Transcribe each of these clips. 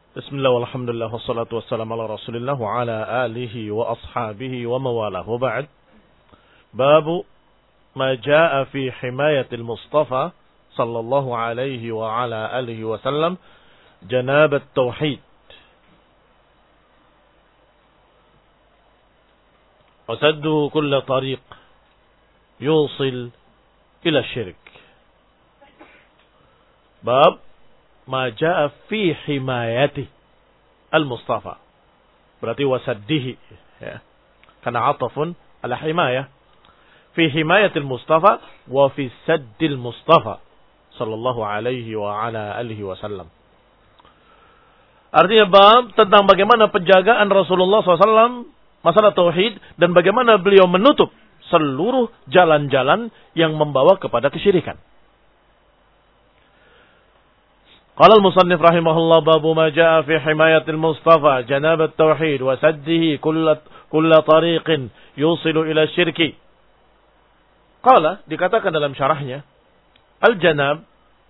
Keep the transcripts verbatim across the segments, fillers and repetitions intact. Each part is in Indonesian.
Bismillah walhamdulillah wassalatu wassalamu ala rasulillah wa ala alihi wa ashabihi wa mawalah wa ba'd. Babu ma jaa fi himayatil Mustafa sallallahu alaihi wa ala alihi wa sallam janabat tauhid wa sadduhu kulla tariq yusil ila syirik. Bab ma jaa fi himayati al-Mustafa. Berarti wasaddihi ya. Karena atafun ala himayah. Fi himayatil Mustafa wa fi saddil Mustafa sallallahu alaihi wa ala alihi wasallam. Artinya bab tentang bagaimana penjagaan Rasulullah shallallahu alaihi wasallam masalah tauhid dan bagaimana beliau menutup seluruh jalan-jalan yang membawa kepada kesyirikan. Qala al-musannif rahimahullah babu ma jaa fi himayatil Mustafa janabat tauhid wa saddihi kulla kulla tariqin yusilu ila syirki. Qala dikatakan dalam syarahnya al-janab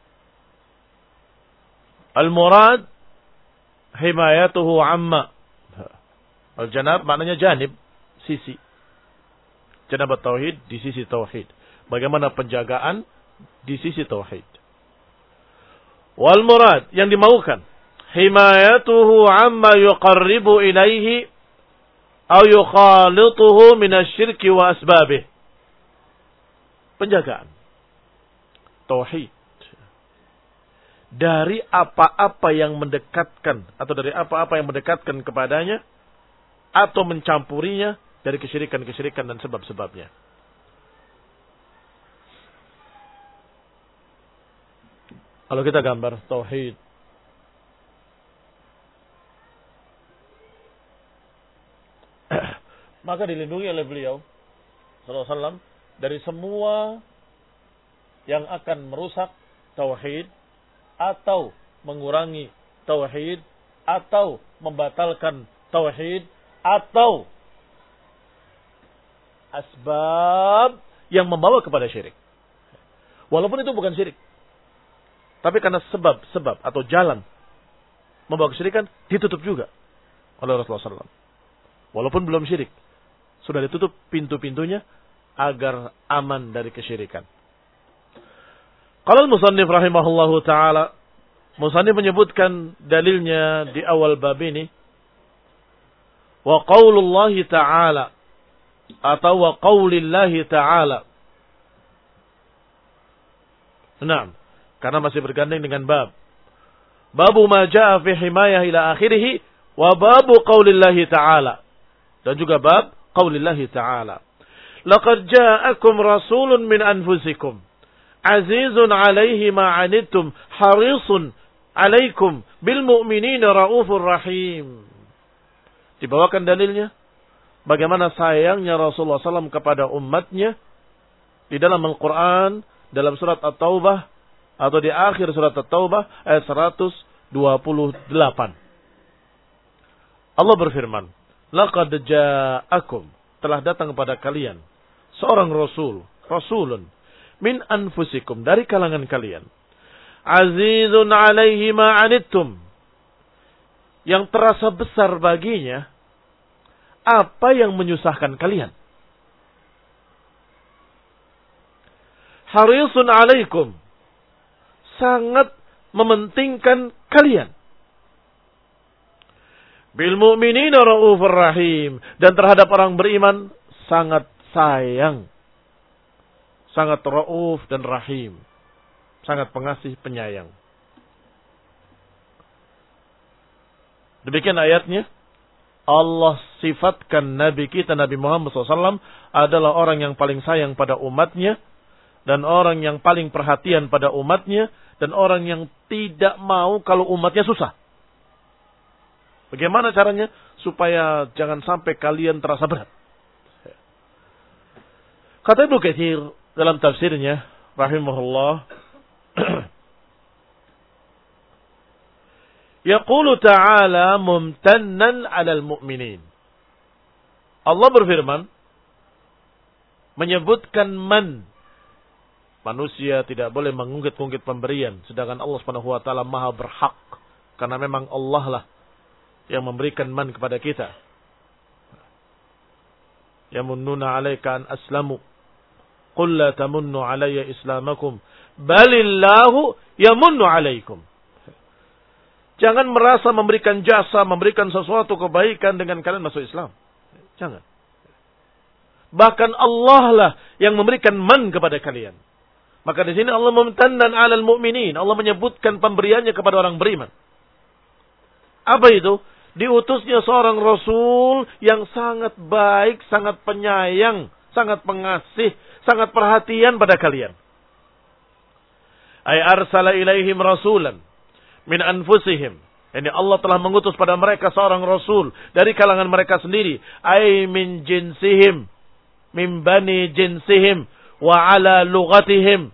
al-murad himayatuhu amma. Al-janab maknanya janib, sisi. Janabat tauhid di sisi tauhid. Bagaimana penjagaan di sisi tauhid. Wal murad yang dimaukan himayatuhu amma yuqarribu ilaihi aw yukhalituhu minasyirki wa asbabih. Penjagaan tauhid dari apa-apa yang mendekatkan atau dari apa-apa yang mendekatkan kepadanya atau mencampurinya dari kesyirikan-kesyirikan dan sebab-sebabnya. Kalau kita gambar tauhid, maka dilindungi oleh beliau sallallahu alaihi wasallam dari semua yang akan merusak tauhid atau mengurangi tauhid atau membatalkan tauhid atau asbab yang membawa kepada syirik. Walaupun itu bukan syirik, tapi karena sebab-sebab atau jalan membawa kesyirikan ditutup juga oleh Rasulullah shallallahu alaihi wasallam. Walaupun belum syirik, sudah ditutup pintu-pintunya agar aman dari kesyirikan. Qala al-musannif rahimahullahu taala, musannif menyebutkan dalilnya di awal bab ini, wa qaulullahi ta'ala atau wa qaulillahi ta'ala. Naam, karena masih bergandeng dengan bab. Babu ma jaa fi himayah ila akhirih wa babu qaulillahi ta'ala. Dan juga bab qaulillahi ta'ala. Laqad ja'akum rasulun min anfusikum azizun 'alaihi ma 'anittum harisun 'alaikum bil mu'minina raufur rahim. Dibawakan dalilnya bagaimana sayangnya Rasulullah shallallahu alaihi wasallam kepada umatnya di dalam Al-Quran, dalam surat At-Taubah atau di akhir surat At-Taubah ayat seratus dua puluh delapan. Allah berfirman, laqad ja'akum, telah datang kepada kalian seorang rasul, rasulun min anfusikum, dari kalangan kalian, azizun 'alaihi ma 'anittum, yang terasa besar baginya apa yang menyusahkan kalian. Harisun 'alaikum, sangat mementingkan kalian. Bil mu'minina raufur rahim, dan terhadap orang beriman sangat sayang, sangat rauf dan rahim, sangat pengasih penyayang. Demikian ayatnya. Allah sifatkan Nabi kita, Nabi Muhammad shallallahu alaihi wasallam, adalah orang yang paling sayang pada umatnya, dan orang yang paling perhatian pada umatnya, dan orang yang tidak mau kalau umatnya susah. Bagaimana caranya? Supaya jangan sampai kalian terasa berat. Kata Ibnu Katsir dalam tafsirnya, rahimahullah, yaqulu ta'ala mumtannan 'alal mu'minin. Allah berfirman menyebutkan man. Manusia tidak boleh mengungkit-ungkit pemberian, sedangkan Allah Subhanahu wa taala Maha berhak Karena memang Allah lah yang memberikan man kepada kita. Yamunnuna 'alaika an aslamu. Qul la tamunnu 'alayya islamakum, balillahu yamunnu 'alaikum. Jangan merasa memberikan jasa, memberikan sesuatu kebaikan dengan kalian masuk Islam. Jangan. Bahkan Allah lah yang memberikan man kepada kalian. Maka di sini Allah mumtannan 'alal mu'minin. Allah menyebutkan pemberiannya kepada orang beriman. Apa itu? Diutusnya seorang Rasul yang sangat baik, sangat penyayang, sangat pengasih, sangat perhatian pada kalian. Ay arsala ilaihim rasulan min anfusihim. Ini Allah telah mengutus pada mereka seorang Rasul dari kalangan mereka sendiri. Ay min jinsihim, min bani jinsihim, wa ala lughatihim.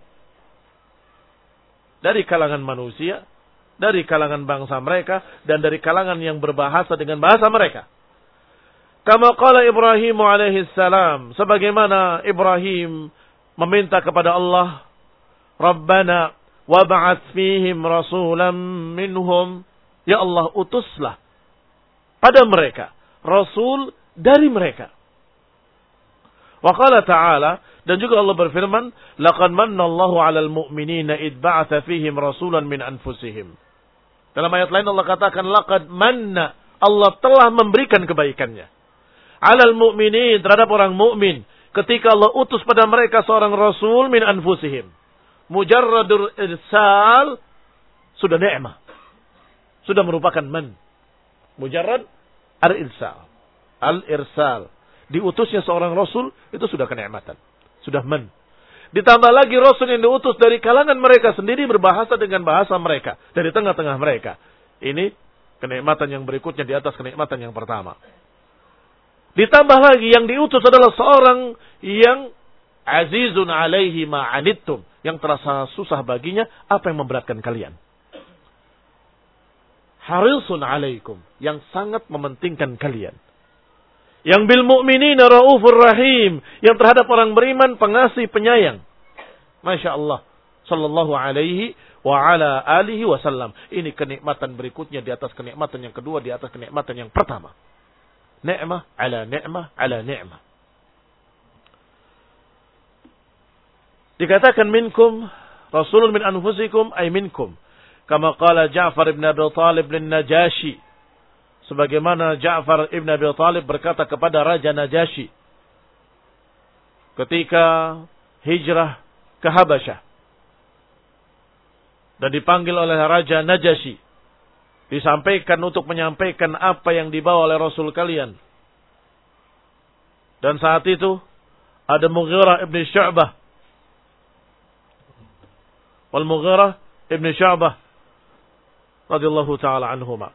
Dari kalangan manusia, dari kalangan bangsa mereka, dan dari kalangan yang berbahasa dengan bahasa mereka. Kama qala Ibrahim alaihi salam, sebagaimana Ibrahim meminta kepada Allah, Rabbana wab'ats fihim rasulan minhum. Ya Allah, utuslah pada mereka rasul dari mereka. Wa qala ta'ala, dan juga Allah berfirman, laqad manna Allahu 'alal mu'minina id ba'atsa fihim rasulan min anfusihim. Dalam ayat lain Allah katakan, laqad manna, Allah telah memberikan kebaikannya 'alal mu'minin, terhadap orang mukmin, ketika Allah utus pada mereka seorang rasul min anfusihim. Mujarradul irsal sudah ni'mah, sudah merupakan man. Mujarrad al-irsal, al-irsal, diutusnya seorang rasul itu sudah kenikmatan, sudah man. Ditambah lagi rasul yang diutus dari kalangan mereka sendiri, berbahasa dengan bahasa mereka, dari tengah-tengah mereka. Ini kenikmatan yang berikutnya di atas kenikmatan yang pertama. Ditambah lagi yang diutus adalah seorang yang azizun alaihi ma'anittum, yang terasa susah baginya apa yang memberatkan kalian. Harisun alaikum, yang sangat mementingkan kalian. Yang bil mu'minina raufur rahim, yang terhadap orang beriman pengasih penyayang. Masya Allah, sallallahu alaihi wa ala alihi wasallam. Ini kenikmatan berikutnya di atas kenikmatan yang kedua, di atas kenikmatan yang pertama. Ni'mah ala ni'mah ala ni'mah. Dikatakan minkum, rasulun min anfusikum ay minkum. Kama qala Ja'far ibn Abi Talib lin Najashi. Sebagaimana Ja'far ibn Abi Talib berkata kepada Raja Najasyi ketika hijrah ke Habasyah dan dipanggil oleh Raja Najasyi, disampaikan untuk menyampaikan apa yang dibawa oleh Rasul kalian. Dan saat itu ada Mughirah ibn Syu'bah, wal Mughirah ibn Syu'bah radhiyallahu taala anhuma.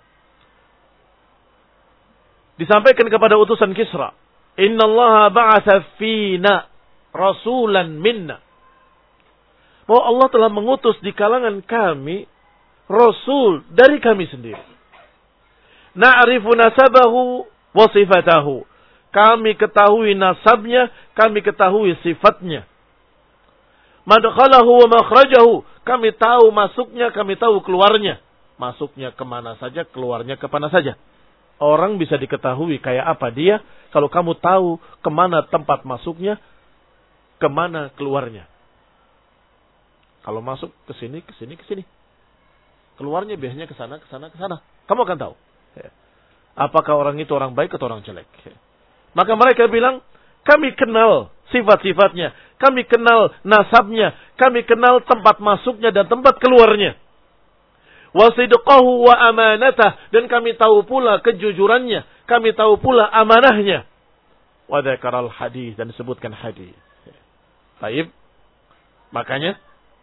Disampaikan kepada utusan Kisra, Inna Allah ba'atha fina rasulan minna. Bahwa Allah telah mengutus di kalangan kami rasul dari kami sendiri. Na'rifu nasabahu wa sifatahu. Kami ketahui nasabnya, kami ketahui sifatnya. Madkhalahu wa makhrajahu. Kami tahu masuknya, kami tahu keluarnya. Masuknya kemana saja, keluarnya kemana saja. Orang bisa diketahui kayak apa dia kalau kamu tahu kemana tempat masuknya, kemana keluarnya. Kalau masuk ke sini, ke sini, ke sini. Keluarnya biasanya ke sana, ke sana, ke sana. Kamu akan tahu. Apakah orang itu orang baik atau orang jelek. Maka mereka bilang, kami kenal sifat-sifatnya. Kami kenal nasabnya. Kami kenal tempat masuknya dan tempat keluarnya. Wasidqahu wa amanatah, dan kami tahu pula kejujurannya, kami tahu pula amanahnya. Wa dzakaral hadis, dan disebutkan hadis. Baik. Makanya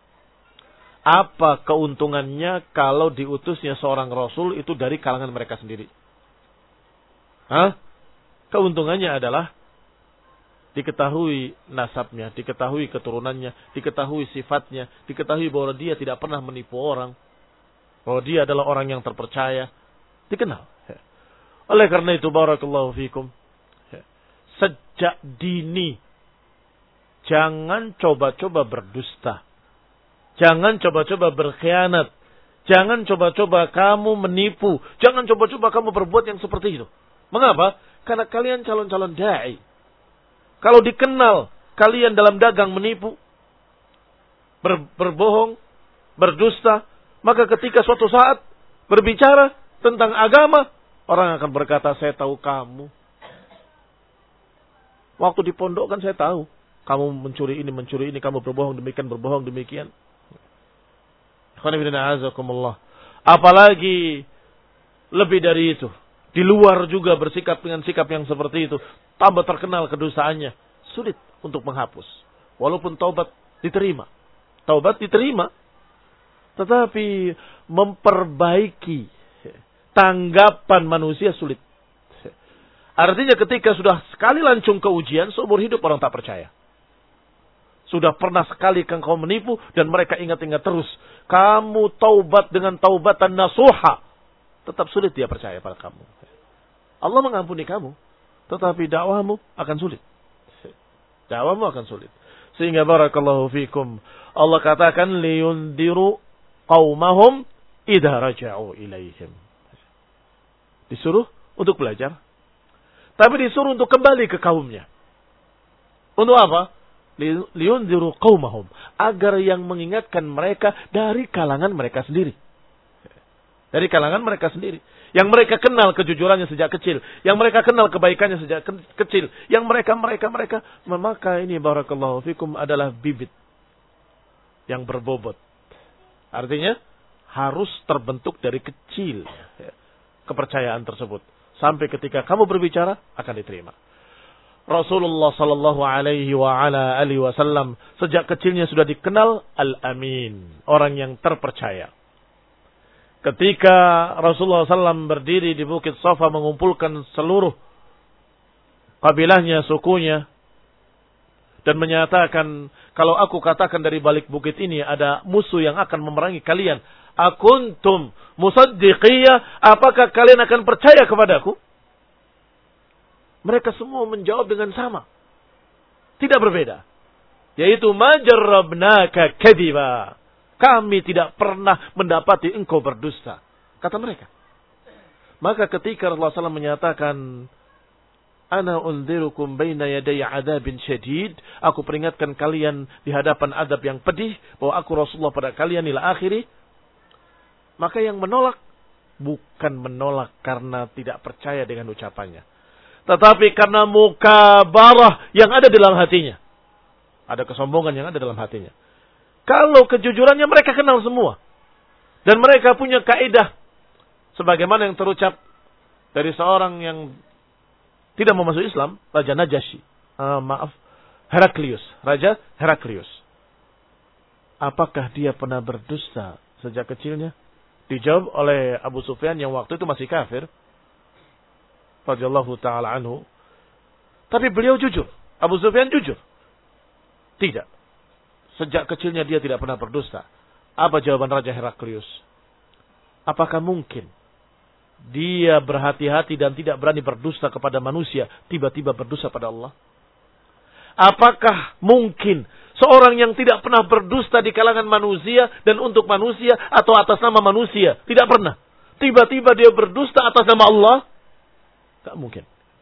apa keuntungannya kalau diutusnya seorang rasul itu dari kalangan mereka sendiri? Hah? Keuntungannya adalah diketahui nasabnya, diketahui keturunannya, diketahui sifatnya, diketahui bahwa dia tidak pernah menipu orang. Bahwa dia adalah orang yang terpercaya. Dikenal. Oleh karena itu, barakallahu fikum. Sejak dini. Jangan coba-coba berdusta. Jangan coba-coba berkhianat. Jangan coba-coba kamu menipu. Jangan coba-coba kamu berbuat yang seperti itu. Mengapa? Karena kalian calon-calon da'i. Kalau dikenal kalian dalam dagang menipu, ber, berbohong, berdusta, maka ketika suatu saat berbicara tentang agama, orang akan berkata, saya tahu kamu. Waktu di pondok kan saya tahu. Kamu mencuri ini, mencuri ini, kamu berbohong demikian, berbohong demikian. Apalagi lebih dari itu. Di luar juga bersikap dengan sikap yang seperti itu. Tambah terkenal kedosaannya. Sulit untuk menghapus. Walaupun taubat diterima. Taubat diterima. Tetapi memperbaiki tanggapan manusia sulit. Artinya ketika sudah sekali lancung ke ujian, seumur hidup orang tak percaya. Sudah pernah sekali kau menipu dan mereka ingat-ingat terus. Kamu taubat dengan taubatan nasuha. Tetap sulit dia percaya pada kamu. Allah mengampuni kamu. Tetapi dakwamu akan sulit. Dakwamu akan sulit. Sehingga barakallahu fikum. Allah katakan liyundiru qaumahum idha raja'u ilaihim. Disuruh untuk belajar. Tapi disuruh untuk kembali ke kaumnya. Untuk apa? Liyundiru qaumahum, agar yang mengingatkan mereka dari kalangan mereka sendiri. Dari kalangan mereka sendiri. Yang mereka kenal kejujurannya sejak kecil, yang mereka kenal kebaikannya sejak ke kecil, yang mereka mereka mereka maka ini barakallahu fikum adalah bibit yang berbobot. Artinya harus terbentuk dari kecil kepercayaan tersebut sampai ketika kamu berbicara akan diterima. Rasulullah sallallahu alaihi wa ala alihi wasallam sejak kecilnya sudah dikenal al-amin, orang yang terpercaya. Ketika Rasulullah sallallahu alaihi wasallam berdiri di Bukit Safa mengumpulkan seluruh kabilahnya, sukunya, dan menyatakan, kalau aku katakan dari balik bukit ini ada musuh yang akan memerangi kalian, akuntum musaddiqiyah, apakah kalian akan percaya kepadaku? Mereka semua menjawab dengan sama. Tidak berbeda. Yaitu, majarrabnaka kadiba. Kami tidak pernah mendapati engkau berdusta. Kata mereka. Maka ketika Rasulullah sallallahu alaihi wasallam menyatakan, ana unzirukum baina yaday adabin syadid. Aku peringatkan kalian di hadapan adab yang pedih. Bahwa aku Rasulullah pada kalian ila akhiri. Maka yang menolak, bukan menolak karena tidak percaya dengan ucapannya. Tetapi karena mukabarah yang ada dalam hatinya. Ada kesombongan yang ada dalam hatinya. Kalau kejujurannya mereka kenal semua. Dan mereka punya kaidah. Sebagaimana yang terucap dari seorang yang tidak mau masuk Islam. Raja Najasyi. Uh, maaf. Heraklius. Raja Heraklius. Apakah dia pernah berdusta sejak kecilnya? Dijawab oleh Abu Sufyan yang waktu itu masih kafir. Radhiyallahu ta'ala anhu. Tapi beliau jujur. Abu Sufyan jujur. Tidak. Sejak kecilnya dia tidak pernah berdusta. Apa jawaban Raja Heraklius? Apakah mungkin dia berhati-hati dan tidak berani berdusta kepada manusia, tiba-tiba berdusta pada Allah? Apakah mungkin seorang yang tidak pernah berdusta di kalangan manusia dan untuk manusia atau atas nama manusia, tidak pernah, tiba-tiba dia berdusta atas nama Allah? Tak mungkin.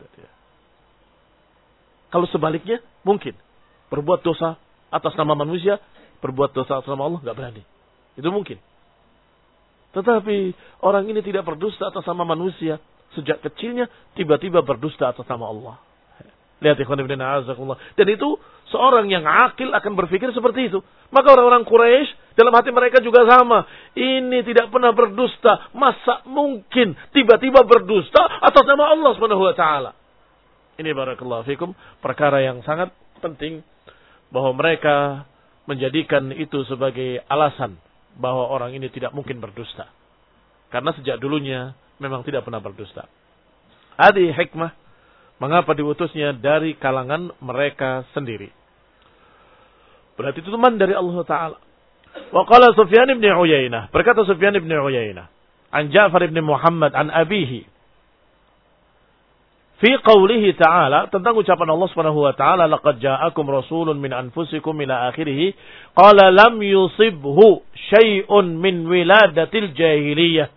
Kalau sebaliknya, mungkin. Berbuat dosa atas nama manusia, berbuat dosa atas nama Allah, nggak berani. Itu mungkin. Tetapi orang ini tidak berdusta atas nama manusia. Sejak kecilnya, tiba-tiba berdusta atas nama Allah. Lihat ikhwan ibn a'azakullah. Dan itu, seorang yang akil akan berpikir seperti itu. Maka orang-orang Quraisy dalam hati mereka juga sama. Ini tidak pernah berdusta. Masa mungkin tiba-tiba berdusta atas nama Allah subhanahu wa taala. Ini barakallahu fikum. Perkara yang sangat penting. Bahwa mereka menjadikan itu sebagai alasan. Bahwa orang ini tidak mungkin berdusta. Karena sejak dulunya memang tidak pernah berdusta. Adi hikmah. Mengapa diutusnya dari kalangan mereka sendiri. Berarti itu teman dari Allah Ta'ala. Wa qala Sufyan ibn Uyainah. Berkata Sufyan ibn Uyainah. An Ja'far ibn Muhammad. An abihi. fi qawlihi ta'ala, tentang ucapan Allah Subhanahu wa taala, laqad ja'akum rasulun min anfusikum ila akhirih, qala lam yusibhu syai'un min wiladatil jahiliyah.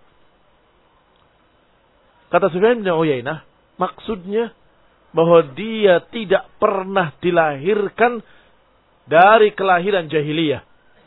Kata Sufyan bin Uyainah, maksudnya bahwa dia tidak pernah dilahirkan dari kelahiran jahiliyah.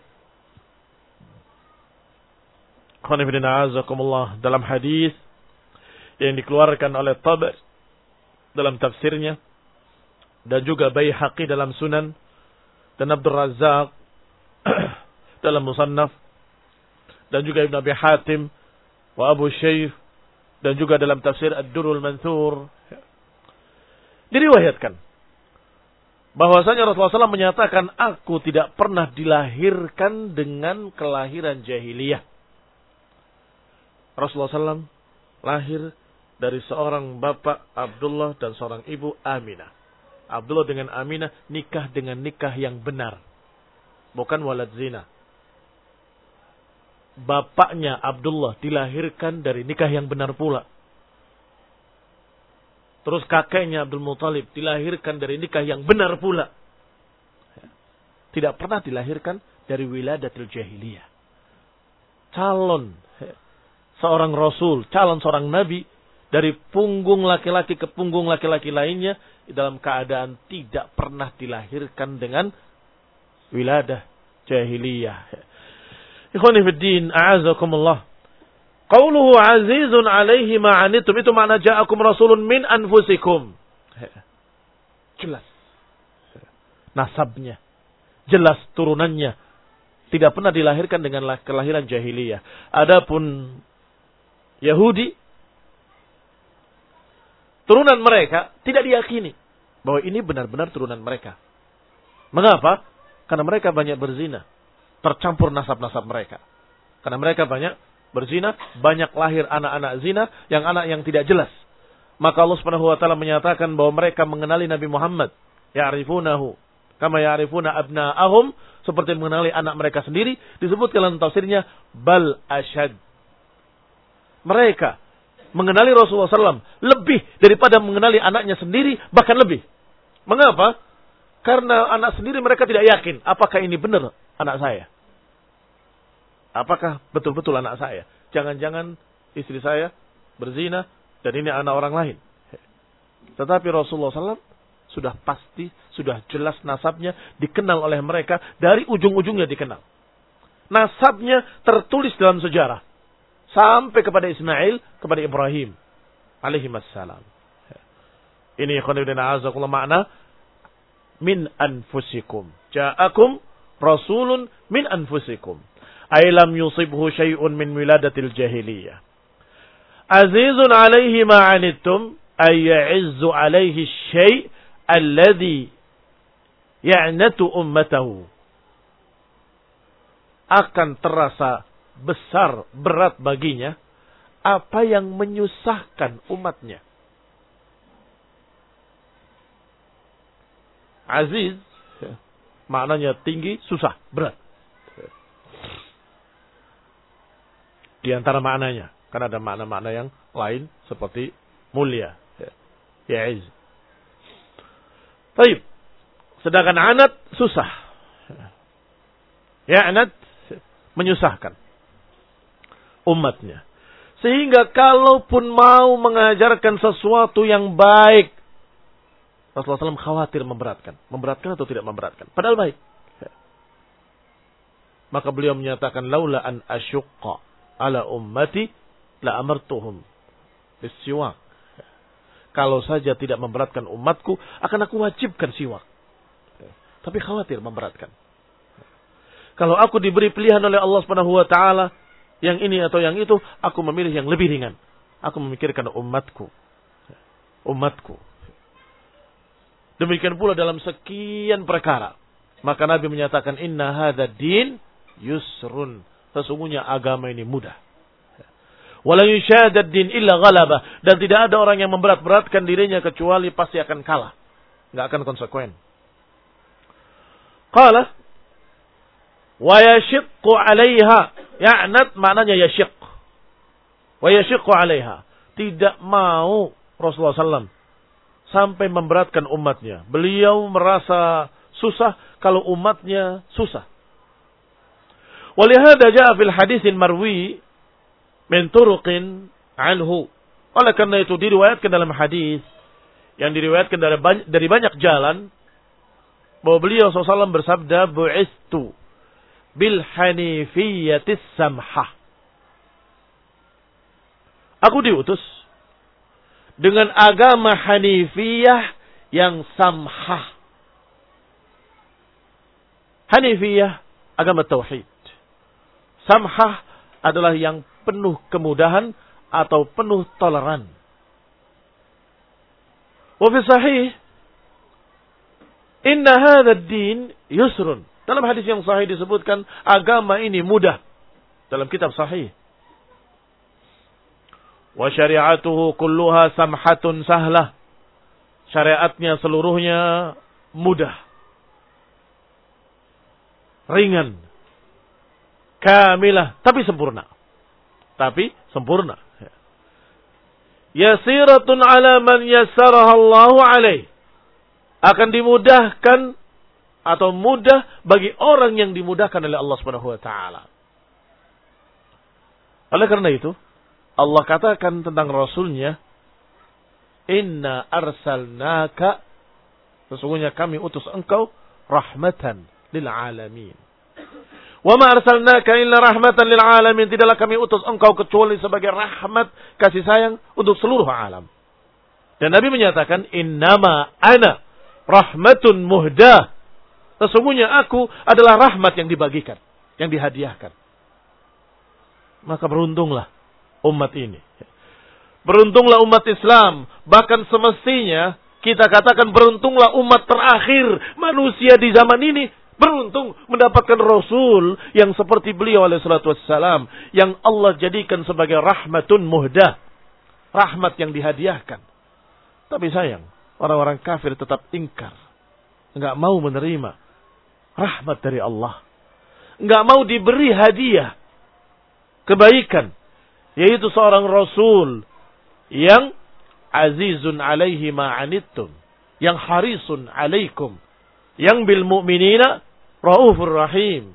Dalam hadis yang dikeluarkan oleh Tabari dalam tafsirnya, dan juga Baihaqi dalam Sunan, dan Abdul Razzaq dalam Musannaf, dan juga Ibn Abi Hatim wa Abu Shaykh, dan juga dalam tafsir Ad-Durrul Manthur, diriwayatkan bahwasanya Rasulullah shallallahu alaihi wasallam menyatakan, aku tidak pernah dilahirkan dengan kelahiran jahiliyah. Rasulullah shallallahu alaihi wasallam lahir dari seorang bapak Abdullah dan seorang ibu Aminah. Abdullah dengan Aminah nikah dengan nikah yang benar, bukan walad zina. Bapaknya Abdullah dilahirkan dari nikah yang benar pula. Terus kakeknya Abdul Muthalib dilahirkan dari nikah yang benar pula. Tidak pernah dilahirkan dari wiladatil jahiliyah. Calon seorang rasul, calon seorang nabi, dari punggung laki-laki ke punggung laki-laki lainnya, dalam keadaan tidak pernah dilahirkan dengan wiladah jahiliyah. Ikhwani fiddin, a'azakumullah. Qauluhu azizun alaihi ma'anitum, itu makna ja'akum rasulun min anfusikum. Jelas nasabnya, jelas turunannya, tidak pernah dilahirkan dengan kelahiran jahiliyah. Adapun Yahudi, turunan mereka tidak diyakini bahwa ini benar-benar turunan mereka. Mengapa? Karena mereka banyak berzina, tercampur nasab-nasab mereka. Karena mereka banyak berzina, banyak lahir anak-anak zina, yang anak yang tidak jelas. Maka Allah Subhanahu wa taala menyatakan bahwa mereka mengenali Nabi Muhammad, ya'rifunahu kama ya'rifuna abna'ahum, seperti mengenali anak mereka sendiri. Disebutkan dalam tafsirnya, bal asyad. Mereka mengenali Rasulullah shallallahu alaihi wasallam lebih daripada mengenali anaknya sendiri, bahkan lebih. Mengapa? Karena anak sendiri mereka tidak yakin, apakah ini benar anak saya? Apakah betul-betul anak saya? Jangan-jangan istri saya berzina dan ini anak orang lain. Tetapi Rasulullah shallallahu alaihi wasallam sudah pasti, sudah jelas nasabnya, dikenal oleh mereka, dari ujung-ujungnya dikenal. Nasabnya tertulis dalam sejarah. Sampai kepada Ismail, kepada Ibrahim alaihi wassalam. Ini khonibdin a'azakullah makna min anfusikum. Ja'akum rasulun min anfusikum. Ailam yusibhu syai'un min wiladatil jahiliyah. Azizun alaihi ma'anittum, ay ya'izzu alaihi syai' alladhi ya'natu ummatahu. Akan terasa besar, berat baginya apa yang menyusahkan umatnya. Aziz maknanya tinggi, susah, berat. Di antara maknanya, karena ada makna-makna yang lain seperti mulia, ya'iz. Baik. Sedangkan anat susah. Ya'nat menyusahkan umatnya. Sehingga kalaupun mau mengajarkan sesuatu yang baik, Rasulullah shallallahu alaihi wasallam khawatir memberatkan. Memberatkan atau tidak memberatkan. Padahal baik. Maka beliau menyatakan, laula an asyuqqa ala ummati la amartuhum bis-siwak. Kalau saja tidak memberatkan umatku, akan aku wajibkan siwak. Tapi khawatir memberatkan. Kalau aku diberi pilihan oleh Allah Subhanahu wa taala, yang ini atau yang itu, aku memilih yang lebih ringan. Aku memikirkan umatku. Umatku. Demikian pula dalam sekian perkara. Maka Nabi menyatakan, inna hadha din yusrun. Sesungguhnya agama ini mudah. Wala yushadad din illa ghalabah. Dan tidak ada orang yang memberat-beratkan dirinya kecuali pasti akan kalah. Nggak akan konsekuen. Qala wa yashiqqu 'alaiha. Ya'nat maknanya yashiq. Wa yashiqqu 'alaiha. Tidak mau Rasulullah sallallahu alaihi wasallam sampai memberatkan umatnya. Beliau merasa susah kalau umatnya susah. Walihada ja'a fil hadisin marwi min turuqin anhu. Oleh karena itu diriwayatkan dalam hadis yang diriwayatkan dari banyak, dari banyak jalan bahwa beliau shallallahu alaihi wasallam bersabda, bu'istu bil hanifiyatis samhah. Aku diutus dengan agama Hanifiyah yang samhah. Hanifiyah, agama tauhid. Samhah adalah yang penuh kemudahan atau penuh toleran. Wa fi sahih, inna hadha ad-din yusrun. Dalam hadis yang sahih disebutkan agama ini mudah. Dalam kitab sahih. Wa syari'atuhu kulluha samhatun sahlah. Syariatnya seluruhnya mudah. Ringan. Kamilah. Tapi sempurna. Tapi sempurna. Yasiratun ala man yassaraha Allahu alaih. Akan dimudahkan atau mudah bagi orang yang dimudahkan oleh Allah Subhanahu wa taala. Oleh karena itu, Allah katakan tentang Rasulnya, Inna arsalnaka, sesungguhnya kami utus engkau rahmatan lil alamin. Wa ma arsalnaka illa rahmatan lil alamin, tidaklah kami utus engkau kecuali sebagai rahmat kasih sayang untuk seluruh alam. Dan Nabi menyatakan, innama ana rahmatun muhdah. Sesungguhnya aku adalah rahmat yang dibagikan, yang dihadiahkan. Maka beruntunglah umat ini. Beruntunglah umat Islam. Bahkan semestinya kita katakan beruntunglah umat terakhir manusia di zaman ini. Beruntung mendapatkan Rasul yang seperti beliau alaihi salatu wassalam. Yang Allah jadikan sebagai rahmatun muhdah. Rahmat yang dihadiahkan. Tapi sayang, orang-orang kafir tetap ingkar. Enggak mau menerima rahmat dari Allah. Enggak mau diberi hadiah kebaikan, yaitu seorang Rasul yang azizun alaihi ma'anittum, yang harisun alaikum, yang bil mu'minina raufur rahim.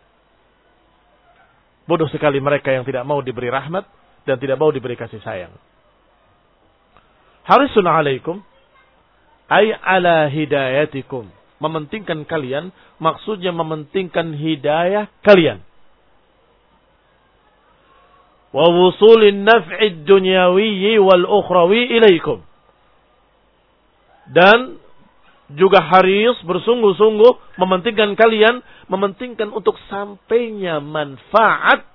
Bodoh sekali mereka yang tidak mau diberi rahmat dan tidak mau diberi kasih sayang. Harisun alaikum ay ala hidayatikum, mementingkan kalian, maksudnya mementingkan hidayah kalian. Wa wusulin naf'id dunyawiyyi wal ukhrawi ilaikum. Dan juga haris bersungguh-sungguh mementingkan kalian, mementingkan untuk sampainya manfaat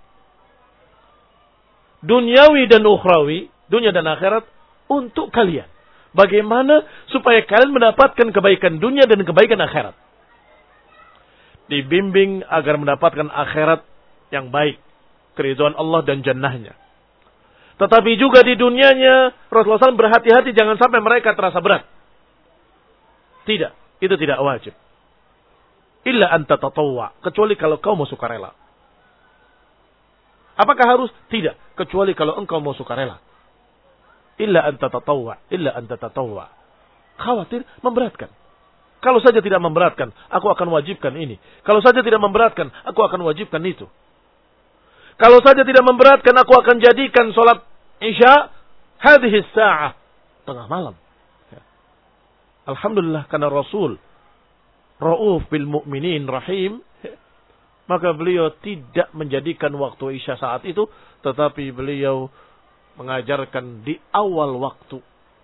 duniawi dan ukhrawi, dunia dan akhirat untuk kalian. Bagaimana supaya kalian mendapatkan kebaikan dunia dan kebaikan akhirat. Dibimbing agar mendapatkan akhirat yang baik, keridhaan Allah dan jannahnya. Tetapi juga di dunianya Rasulullah shallallahu alaihi wasallam berhati-hati jangan sampai mereka terasa berat. Tidak, itu tidak wajib. Illa anta tatawwa, kecuali kalau kau mau sukarela. Apakah harus? Tidak, kecuali kalau engkau mau sukarela. Illa anta tatawwa, illa anta tatawwa. Khawatir memberatkan. Kalau saja tidak memberatkan, aku akan wajibkan ini. Kalau saja tidak memberatkan, aku akan wajibkan itu. Kalau saja tidak memberatkan, aku akan jadikan sholat isya hadhihi sa'ah, tengah malam. Alhamdulillah, karena Rasul Rauf bil mu'minin rahim, maka beliau tidak menjadikan waktu isya saat itu, tetapi beliau mengajarkan di awal waktu.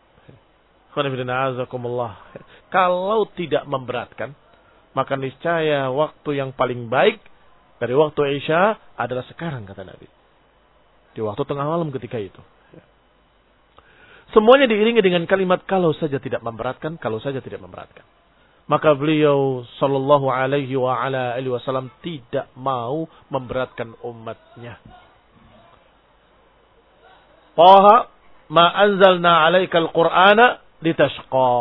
Kalau tidak memberatkan, maka niscaya waktu yang paling baik dari waktu isya adalah sekarang, kata Nabi. Di waktu tengah malam ketika itu. Semuanya diiringi dengan kalimat kalau saja tidak memberatkan, kalau saja tidak memberatkan. Maka beliau sallallahu alaihi wa ala alihi wasallam tidak mau memberatkan umatnya. Taha ma anzalna 'alaikal qur'ana litashqa.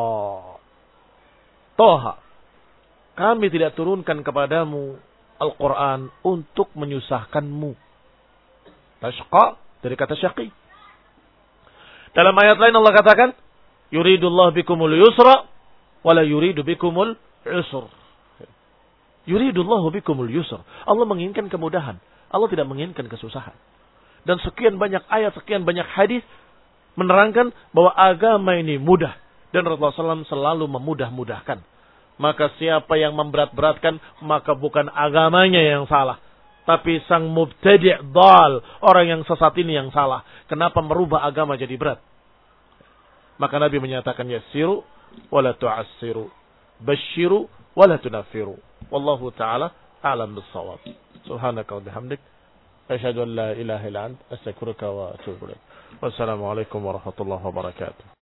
Taha, kami tidak turunkan kepadamu Al-Quran untuk menyusahkanmu. Tashqa dari kata syaqi. Dalam ayat lain Allah katakan, Yuridullah bikumul yusra wala yuridu bikumul usr. Yuridullahu bikumul yusra. Allah menginginkan kemudahan. Allah tidak menginginkan kesusahan. Dan sekian banyak ayat, sekian banyak hadis menerangkan bahwa agama ini mudah. Dan Rasulullah shallallahu alaihi wasallam selalu memudah-mudahkan. Maka siapa yang memberat-beratkan, maka bukan agamanya yang salah. Tapi sang mubtadi' dal, orang yang sesat ini yang salah. Kenapa merubah agama jadi berat? Maka Nabi menyatakan yassiru wala tu'assiru, basyiru wala tunafiru. Wallahu ta'ala a'lam bis-shawab. Subhanaka wa bihamdik, asyhadu an la ilaha illa anta, astaghfiruka wa atubu ilaik. Wassalamu alaikum warahmatullahi wabarakatuh.